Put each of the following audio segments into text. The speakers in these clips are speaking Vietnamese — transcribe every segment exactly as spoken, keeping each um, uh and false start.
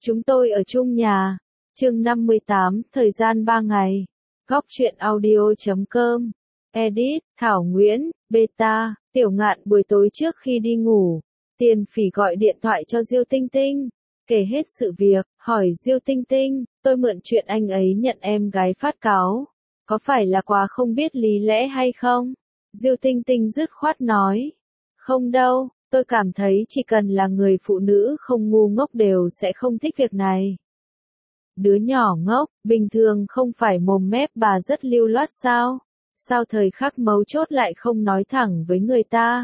Chúng tôi ở chung nhà. Chương năm mươi tám, thời gian ba ngày. Góc truyện audio chấm com. Edit, Thảo Nguyễn, Beta, Tiểu Ngạn buổi tối trước khi đi ngủ. Tiền Phỉ gọi điện thoại cho Diêu Tinh Tinh. Kể hết sự việc, hỏi Diêu Tinh Tinh, tôi mượn chuyện anh ấy nhận em gái phát cáo. Có phải là quá không biết lý lẽ hay không? Diêu Tinh Tinh dứt khoát nói. Không đâu, tôi cảm thấy chỉ cần là người phụ nữ không ngu ngốc đều sẽ không thích việc này. Đứa nhỏ ngốc, bình thường không phải mồm mép bà rất lưu loát sao? Sao thời khắc mấu chốt lại không nói thẳng với người ta?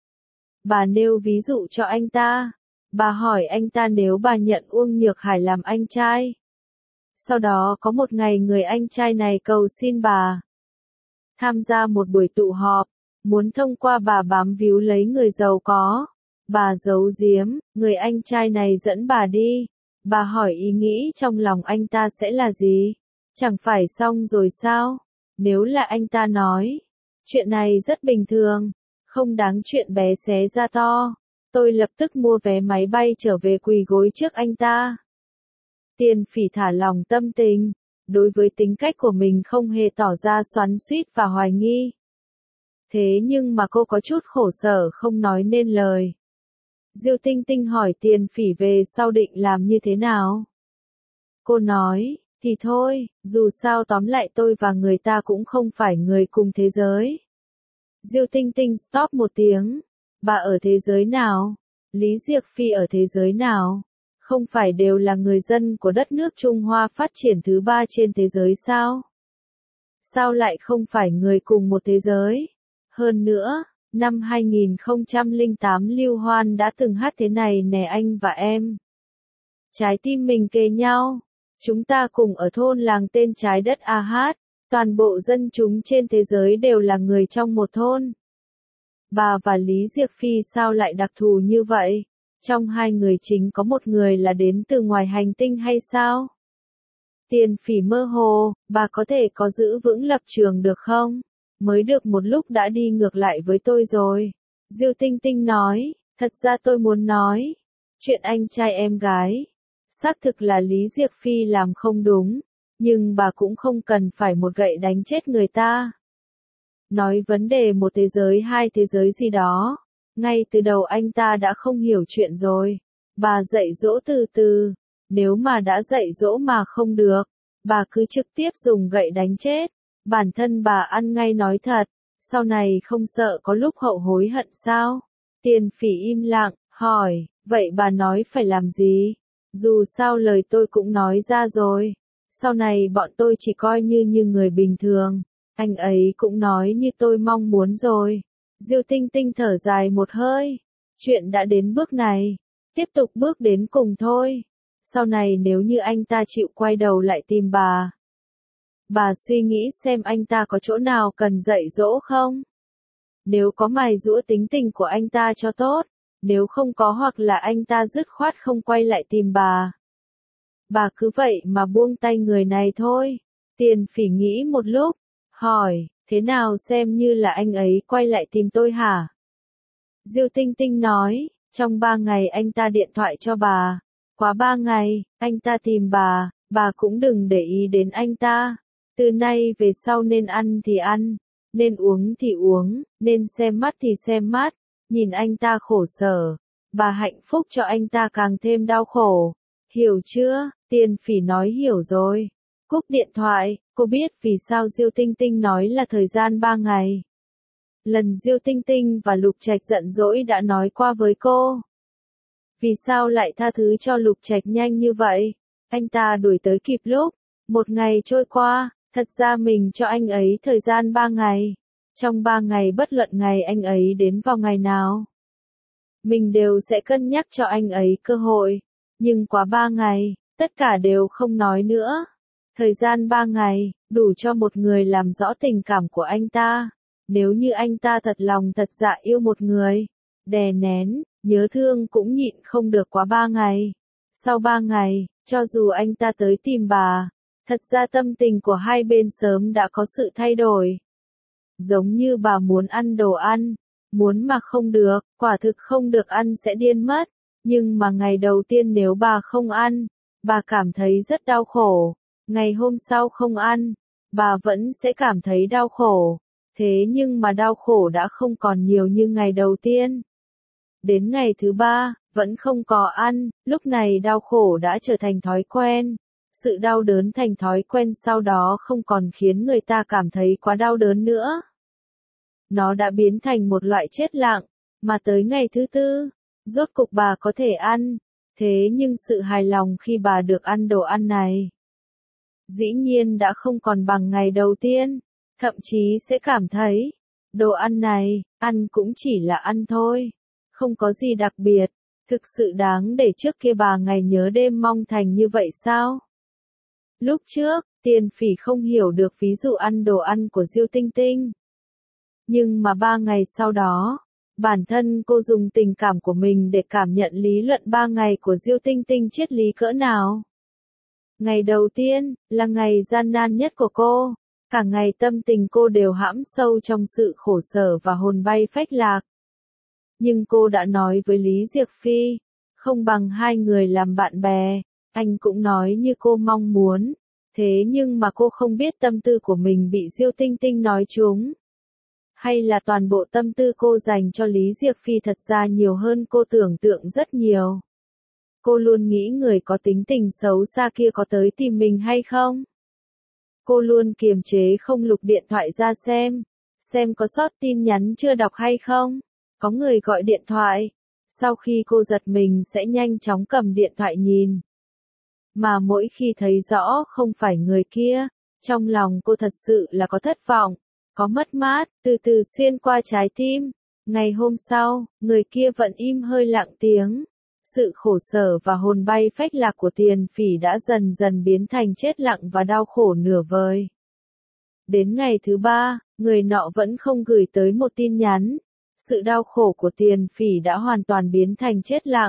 Bà nêu ví dụ cho anh ta. Bà hỏi anh ta nếu bà nhận Uông Nhược Hải làm anh trai. Sau đó có một ngày người anh trai này cầu xin bà tham gia một buổi tụ họp, muốn thông qua bà bám víu lấy người giàu có. Bà giấu giếm, người anh trai này dẫn bà đi. Bà hỏi ý nghĩ trong lòng anh ta sẽ là gì? Chẳng phải xong rồi sao? Nếu là anh ta nói, chuyện này rất bình thường, không đáng chuyện bé xé ra to. Tôi lập tức mua vé máy bay trở về quỳ gối trước anh ta. Tiền Phỉ thả lòng tâm tình, đối với tính cách của mình không hề tỏ ra xoắn xuýt và hoài nghi. Thế nhưng mà cô có chút khổ sở không nói nên lời. Diêu Tinh Tinh hỏi Tiền Phỉ về sau định làm như thế nào. Cô nói, thì thôi, dù sao tóm lại tôi và người ta cũng không phải người cùng thế giới. Diêu Tinh Tinh stop một tiếng. Bà ở thế giới nào? Lý Diệc Phi ở thế giới nào? Không phải đều là người dân của đất nước Trung Hoa phát triển thứ ba trên thế giới sao? Sao lại không phải người cùng một thế giới? Hơn nữa, năm hai nghìn không trăm lẻ tám Lưu Hoan đã từng hát thế này nè anh và em. Trái tim mình kề nhau. Chúng ta cùng ở thôn làng tên trái đất A Hát. Toàn bộ dân chúng trên thế giới đều là người trong một thôn. Bà và Lý Diệc Phi sao lại đặc thù như vậy? Trong hai người chính có một người là đến từ ngoài hành tinh hay sao? Tiền Phỉ mơ hồ, bà có thể có giữ vững lập trường được không? Mới được một lúc đã đi ngược lại với tôi rồi. Diêu Tinh Tinh nói, thật ra tôi muốn nói. Chuyện anh trai em gái. Xác thực là Lý Diệc Phi làm không đúng. Nhưng bà cũng không cần phải một gậy đánh chết người ta. Nói vấn đề một thế giới hai thế giới gì đó. Ngay từ đầu anh ta đã không hiểu chuyện rồi. Bà dạy dỗ từ từ. Nếu mà đã dạy dỗ mà không được, bà cứ trực tiếp dùng gậy đánh chết. Bản thân bà ăn ngay nói thật. Sau này không sợ có lúc hậu hối hận sao? Tiền Phỉ im lặng, hỏi, vậy bà nói phải làm gì? Dù sao lời tôi cũng nói ra rồi. Sau này bọn tôi chỉ coi như như người bình thường. Anh ấy cũng nói như tôi mong muốn rồi. Diêu Tinh Tinh thở dài một hơi. Chuyện đã đến bước này. Tiếp tục bước đến cùng thôi. Sau này nếu như anh ta chịu quay đầu lại tìm bà. Bà suy nghĩ xem anh ta có chỗ nào cần dạy dỗ không? Nếu có mài giũa tính tình của anh ta cho tốt. Nếu không có hoặc là anh ta dứt khoát không quay lại tìm bà. Bà cứ vậy mà buông tay người này thôi. Tiền Phỉ nghĩ một lúc. Hỏi, thế nào xem như là anh ấy quay lại tìm tôi hả? Diêu Tinh Tinh nói, trong ba ngày anh ta điện thoại cho bà. Quá ba ngày, anh ta tìm bà, bà cũng đừng để ý đến anh ta. Từ nay về sau nên ăn thì ăn, nên uống thì uống, nên xem mắt thì xem mắt. Nhìn anh ta khổ sở, bà hạnh phúc cho anh ta càng thêm đau khổ. Hiểu chưa? Tiền Phỉ nói hiểu rồi. Cúp điện thoại, cô biết vì sao Diêu Tinh Tinh nói là thời gian ba ngày. Lần Diêu Tinh Tinh và Lục Trạch giận dỗi đã nói qua với cô. Vì sao lại tha thứ cho Lục Trạch nhanh như vậy? Anh ta đuổi tới kịp lúc. Một ngày trôi qua, thật ra mình cho anh ấy thời gian ba ngày. Trong ba ngày bất luận ngày anh ấy đến vào ngày nào. Mình đều sẽ cân nhắc cho anh ấy cơ hội. Nhưng quá ba ngày, tất cả đều không nói nữa. Thời gian ba ngày, đủ cho một người làm rõ tình cảm của anh ta. Nếu như anh ta thật lòng thật dạ yêu một người, đè nén, nhớ thương cũng nhịn không được quá ba ngày. Sau ba ngày, cho dù anh ta tới tìm bà, thật ra tâm tình của hai bên sớm đã có sự thay đổi. Giống như bà muốn ăn đồ ăn, muốn mà không được, quả thực không được ăn sẽ điên mất. Nhưng mà ngày đầu tiên nếu bà không ăn, bà cảm thấy rất đau khổ. Ngày hôm sau không ăn, bà vẫn sẽ cảm thấy đau khổ. Thế nhưng mà đau khổ đã không còn nhiều như ngày đầu tiên. Đến ngày thứ ba, vẫn không có ăn, lúc này đau khổ đã trở thành thói quen. Sự đau đớn thành thói quen sau đó không còn khiến người ta cảm thấy quá đau đớn nữa. Nó đã biến thành một loại chết lặng, mà tới ngày thứ tư, rốt cục bà có thể ăn. Thế nhưng sự hài lòng khi bà được ăn đồ ăn này, dĩ nhiên đã không còn bằng ngày đầu tiên, thậm chí sẽ cảm thấy, đồ ăn này, ăn cũng chỉ là ăn thôi, không có gì đặc biệt, thực sự đáng để trước kia bà ngày nhớ đêm mong thành như vậy sao? Lúc trước, Tiền Phỉ không hiểu được ví dụ ăn đồ ăn của Diêu Tinh Tinh. Nhưng mà ba ngày sau đó, bản thân cô dùng tình cảm của mình để cảm nhận lý luận ba ngày của Diêu Tinh Tinh triết lý cỡ nào. Ngày đầu tiên, là ngày gian nan nhất của cô. Cả ngày tâm tình cô đều hãm sâu trong sự khổ sở và hồn bay phách lạc. Nhưng cô đã nói với Lý Diệc Phi, không bằng hai người làm bạn bè, anh cũng nói như cô mong muốn. Thế nhưng mà cô không biết tâm tư của mình bị Diêu Tinh Tinh nói trúng. Hay là toàn bộ tâm tư cô dành cho Lý Diệc Phi thật ra nhiều hơn cô tưởng tượng rất nhiều. Cô luôn nghĩ người có tính tình xấu xa kia có tới tìm mình hay không? Cô luôn kiềm chế không lục điện thoại ra xem, xem có sót tin nhắn chưa đọc hay không, có người gọi điện thoại. Sau khi cô giật mình sẽ nhanh chóng cầm điện thoại nhìn. Mà mỗi khi thấy rõ không phải người kia, trong lòng cô thật sự là có thất vọng, có mất mát, từ từ xuyên qua trái tim. Ngày hôm sau, người kia vẫn im hơi lặng tiếng. Sự khổ sở và hồn bay phách lạc của Tiền Phỉ đã dần dần biến thành chết lặng và đau khổ nửa vời. Đến ngày thứ ba, người nọ vẫn không gửi tới một tin nhắn. Sự đau khổ của Tiền Phỉ đã hoàn toàn biến thành chết lặng.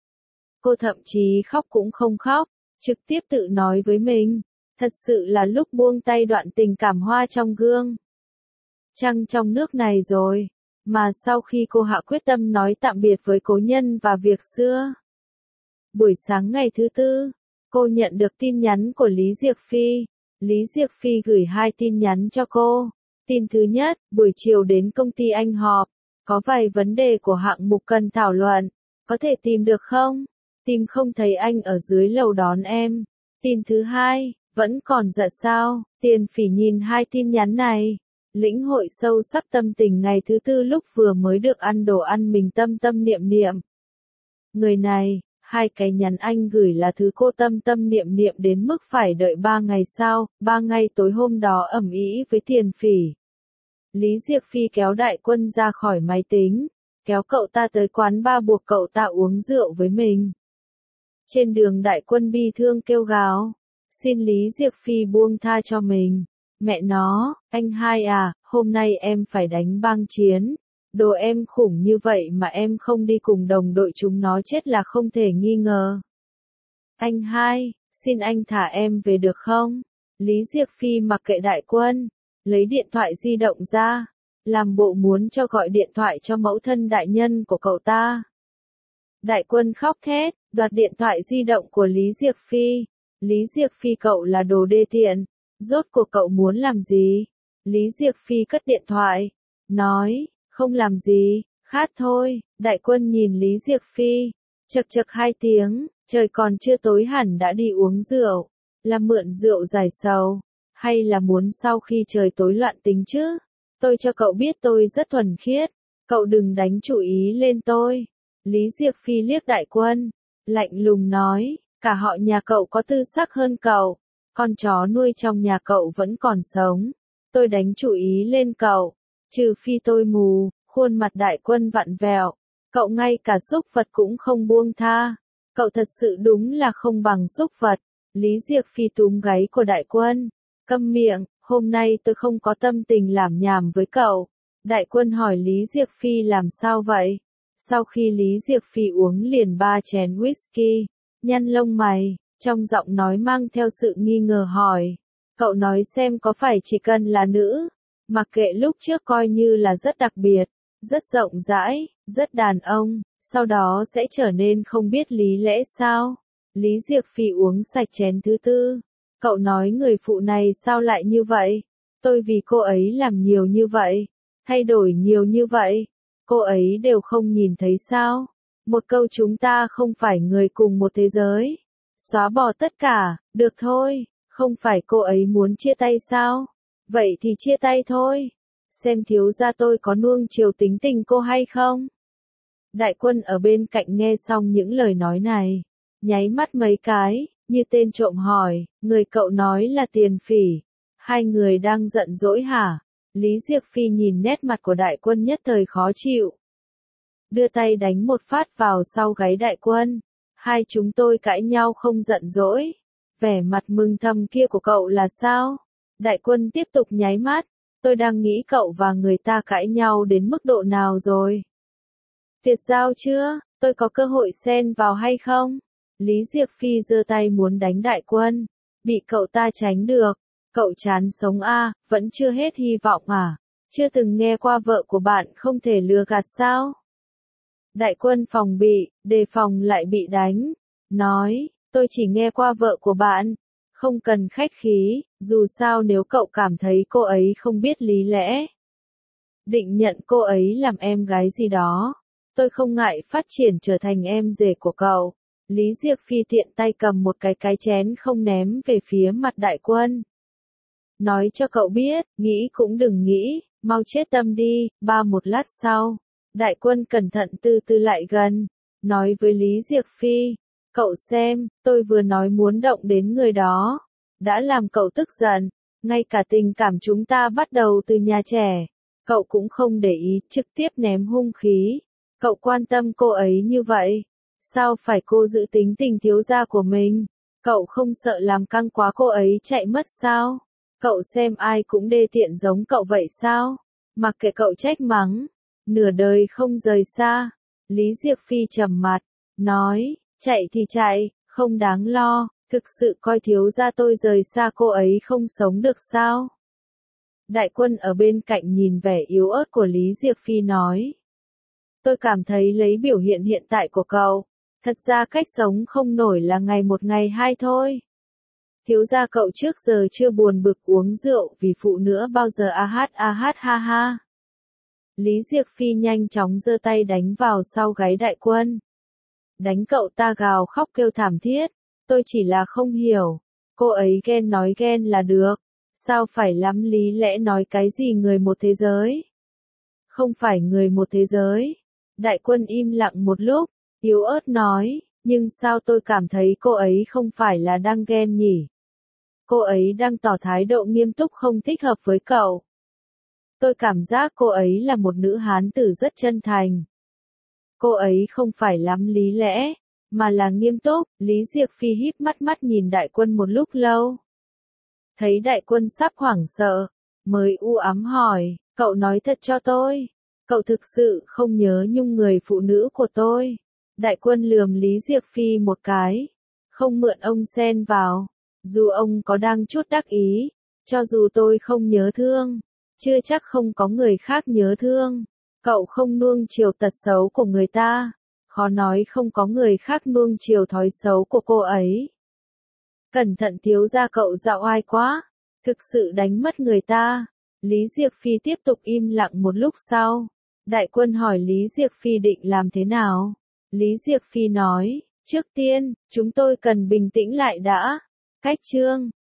Cô thậm chí khóc cũng không khóc, trực tiếp tự nói với mình, thật sự là lúc buông tay đoạn tình cảm hoa trong gương. Trăng trong nước này rồi. Mà sau khi cô hạ quyết tâm nói tạm biệt với cố nhân và việc xưa. Buổi sáng ngày thứ tư, cô nhận được tin nhắn của Lý Diệc Phi. Lý Diệc Phi gửi hai tin nhắn cho cô. Tin thứ nhất, buổi chiều đến công ty anh họp, có vài vấn đề của hạng mục cần thảo luận, có thể tìm được không? Tìm không thấy anh ở dưới lầu đón em. Tin thứ hai, vẫn còn giận sao? Tiền Phỉ nhìn hai tin nhắn này. Lĩnh hội sâu sắc tâm tình ngày thứ tư lúc vừa mới được ăn đồ ăn mình tâm tâm niệm niệm. Người này, hai cái nhắn anh gửi là thứ cô tâm tâm niệm niệm đến mức phải đợi ba ngày sau, ba ngày tối hôm đó ầm ĩ với Tiền Phỉ. Lý Diệc Phi kéo Đại Quân ra khỏi máy tính, kéo cậu ta tới quán bar buộc cậu ta uống rượu với mình. Trên đường Đại Quân bi thương kêu gào, xin Lý Diệc Phi buông tha cho mình. Mẹ nó, anh hai à, hôm nay em phải đánh băng chiến. Đồ em khủng như vậy mà em không đi cùng đồng đội chúng nó chết là không thể nghi ngờ. Anh hai, xin anh thả em về được không? Lý Diệc Phi mặc kệ Đại Quân, lấy điện thoại di động ra, làm bộ muốn cho gọi điện thoại cho mẫu thân đại nhân của cậu ta. Đại Quân khóc thét, đoạt điện thoại di động của Lý Diệc Phi. Lý Diệc Phi cậu là đồ đê tiện. Rốt cuộc cậu muốn làm gì? Lý Diệc Phi cất điện thoại, nói, không làm gì, khát thôi. Đại Quân nhìn Lý Diệc Phi, chật chật hai tiếng, trời còn chưa tối hẳn đã đi uống rượu, là mượn rượu giải sầu, hay là muốn sau khi trời tối loạn tính chứ? Tôi cho cậu biết tôi rất thuần khiết, cậu đừng đánh chủ ý lên tôi. Lý Diệc Phi liếc Đại Quân, lạnh lùng nói, cả họ nhà cậu có tư sắc hơn cậu. Con chó nuôi trong nhà cậu vẫn còn sống. Tôi đánh chủ ý lên cậu. Trừ phi tôi mù. Khuôn mặt Đại Quân vặn vẹo. Cậu ngay cả súc vật cũng không buông tha. Cậu thật sự đúng là không bằng súc vật. Lý Diệc Phi túm gáy của Đại Quân. Câm miệng, hôm nay tôi không có tâm tình làm nhảm với cậu. Đại Quân hỏi Lý Diệc Phi làm sao vậy? Sau khi Lý Diệc Phi uống liền ba chén whisky, nhăn lông mày. Trong giọng nói mang theo sự nghi ngờ hỏi. Cậu nói xem có phải chỉ cần là nữ, mặc kệ lúc trước coi như là rất đặc biệt, rất rộng rãi, rất đàn ông, sau đó sẽ trở nên không biết lý lẽ sao? Lý Diệc Phi uống sạch chén thứ tư. Cậu nói người phụ này sao lại như vậy? Tôi vì cô ấy làm nhiều như vậy, thay đổi nhiều như vậy, cô ấy đều không nhìn thấy sao? Một câu chúng ta không phải người cùng một thế giới. Xóa bỏ tất cả, được thôi, không phải cô ấy muốn chia tay sao? Vậy thì chia tay thôi. Xem thiếu gia tôi có nuông chiều tính tình cô hay không? Đại Quân ở bên cạnh nghe xong những lời nói này, nháy mắt mấy cái, như tên trộm hỏi, người cậu nói là Tiền Phỉ, hai người đang giận dỗi hả? Lý Diệc Phi nhìn nét mặt của Đại Quân nhất thời khó chịu. Đưa tay đánh một phát vào sau gáy Đại Quân. Hai chúng tôi cãi nhau không giận dỗi. Vẻ mặt mừng thầm kia của cậu là sao? Đại Quân tiếp tục nháy mắt. Tôi đang nghĩ cậu và người ta cãi nhau đến mức độ nào rồi? Tuyệt giao chưa? Tôi có cơ hội xen vào hay không? Lý Diệc Phi giơ tay muốn đánh Đại Quân. Bị cậu ta tránh được. Cậu chán sống à, vẫn chưa hết hy vọng à? Chưa từng nghe qua vợ của bạn không thể lừa gạt sao? Đại Quân phòng bị, đề phòng lại bị đánh. Nói, tôi chỉ nghe qua vợ của bạn. Không cần khách khí, dù sao nếu cậu cảm thấy cô ấy không biết lý lẽ, định nhận cô ấy làm em gái gì đó, tôi không ngại phát triển trở thành em rể của cậu. Lý Diệc Phi tiện tay cầm một cái cái chén không ném về phía mặt Đại Quân. Nói cho cậu biết, nghĩ cũng đừng nghĩ, mau chết tâm đi. Ba một lát sau, Đại Quân cẩn thận từ từ lại gần, nói với Lý Diệc Phi, cậu xem, tôi vừa nói muốn động đến người đó, đã làm cậu tức giận, ngay cả tình cảm chúng ta bắt đầu từ nhà trẻ, cậu cũng không để ý, trực tiếp ném hung khí, cậu quan tâm cô ấy như vậy, sao phải cô giữ tính tình thiếu gia của mình, cậu không sợ làm căng quá cô ấy chạy mất sao, cậu xem ai cũng đê tiện giống cậu vậy sao, mặc kệ cậu trách mắng, nửa đời không rời xa. Lý Diệc Phi trầm mặt, nói, chạy thì chạy, không đáng lo, thực sự coi thiếu gia tôi rời xa cô ấy không sống được sao? Đại Quân ở bên cạnh nhìn vẻ yếu ớt của Lý Diệc Phi nói, tôi cảm thấy lấy biểu hiện hiện tại của cậu, thật ra cách sống không nổi là ngày một ngày hai thôi. Thiếu gia cậu trước giờ chưa buồn bực uống rượu vì phụ nữa bao giờ a hát a hát ha ha. Lý Diệc Phi nhanh chóng giơ tay đánh vào sau gáy Đại Quân. Đánh cậu ta gào khóc kêu thảm thiết, tôi chỉ là không hiểu, cô ấy ghen nói ghen là được, sao phải lắm lý lẽ nói cái gì người một thế giới? Không phải người một thế giới. Đại Quân im lặng một lúc, yếu ớt nói, nhưng sao tôi cảm thấy cô ấy không phải là đang ghen nhỉ? Cô ấy đang tỏ thái độ nghiêm túc không thích hợp với cậu. Tôi cảm giác cô ấy là một nữ hán tử rất chân thành. Cô ấy không phải lắm lý lẽ, mà là nghiêm túc. Lý Diệc Phi híp mắt mắt nhìn Đại Quân một lúc lâu. Thấy Đại Quân sắp hoảng sợ, mới u ám hỏi, cậu nói thật cho tôi, cậu thực sự không nhớ nhung người phụ nữ của tôi. Đại Quân lườm Lý Diệc Phi một cái, không mượn ông xen vào, dù ông có đang chút đắc ý, cho dù tôi không nhớ thương, chưa chắc không có người khác nhớ thương. Cậu không nuông chiều tật xấu của người ta, khó nói không có người khác nuông chiều thói xấu của cô ấy. Cẩn thận thiếu gia cậu dạo oai quá, thực sự đánh mất người ta. Lý Diệc Phi tiếp tục im lặng một lúc sau. Đại Quân hỏi Lý Diệc Phi định làm thế nào? Lý Diệc Phi nói, trước tiên, chúng tôi cần bình tĩnh lại đã. Cách chương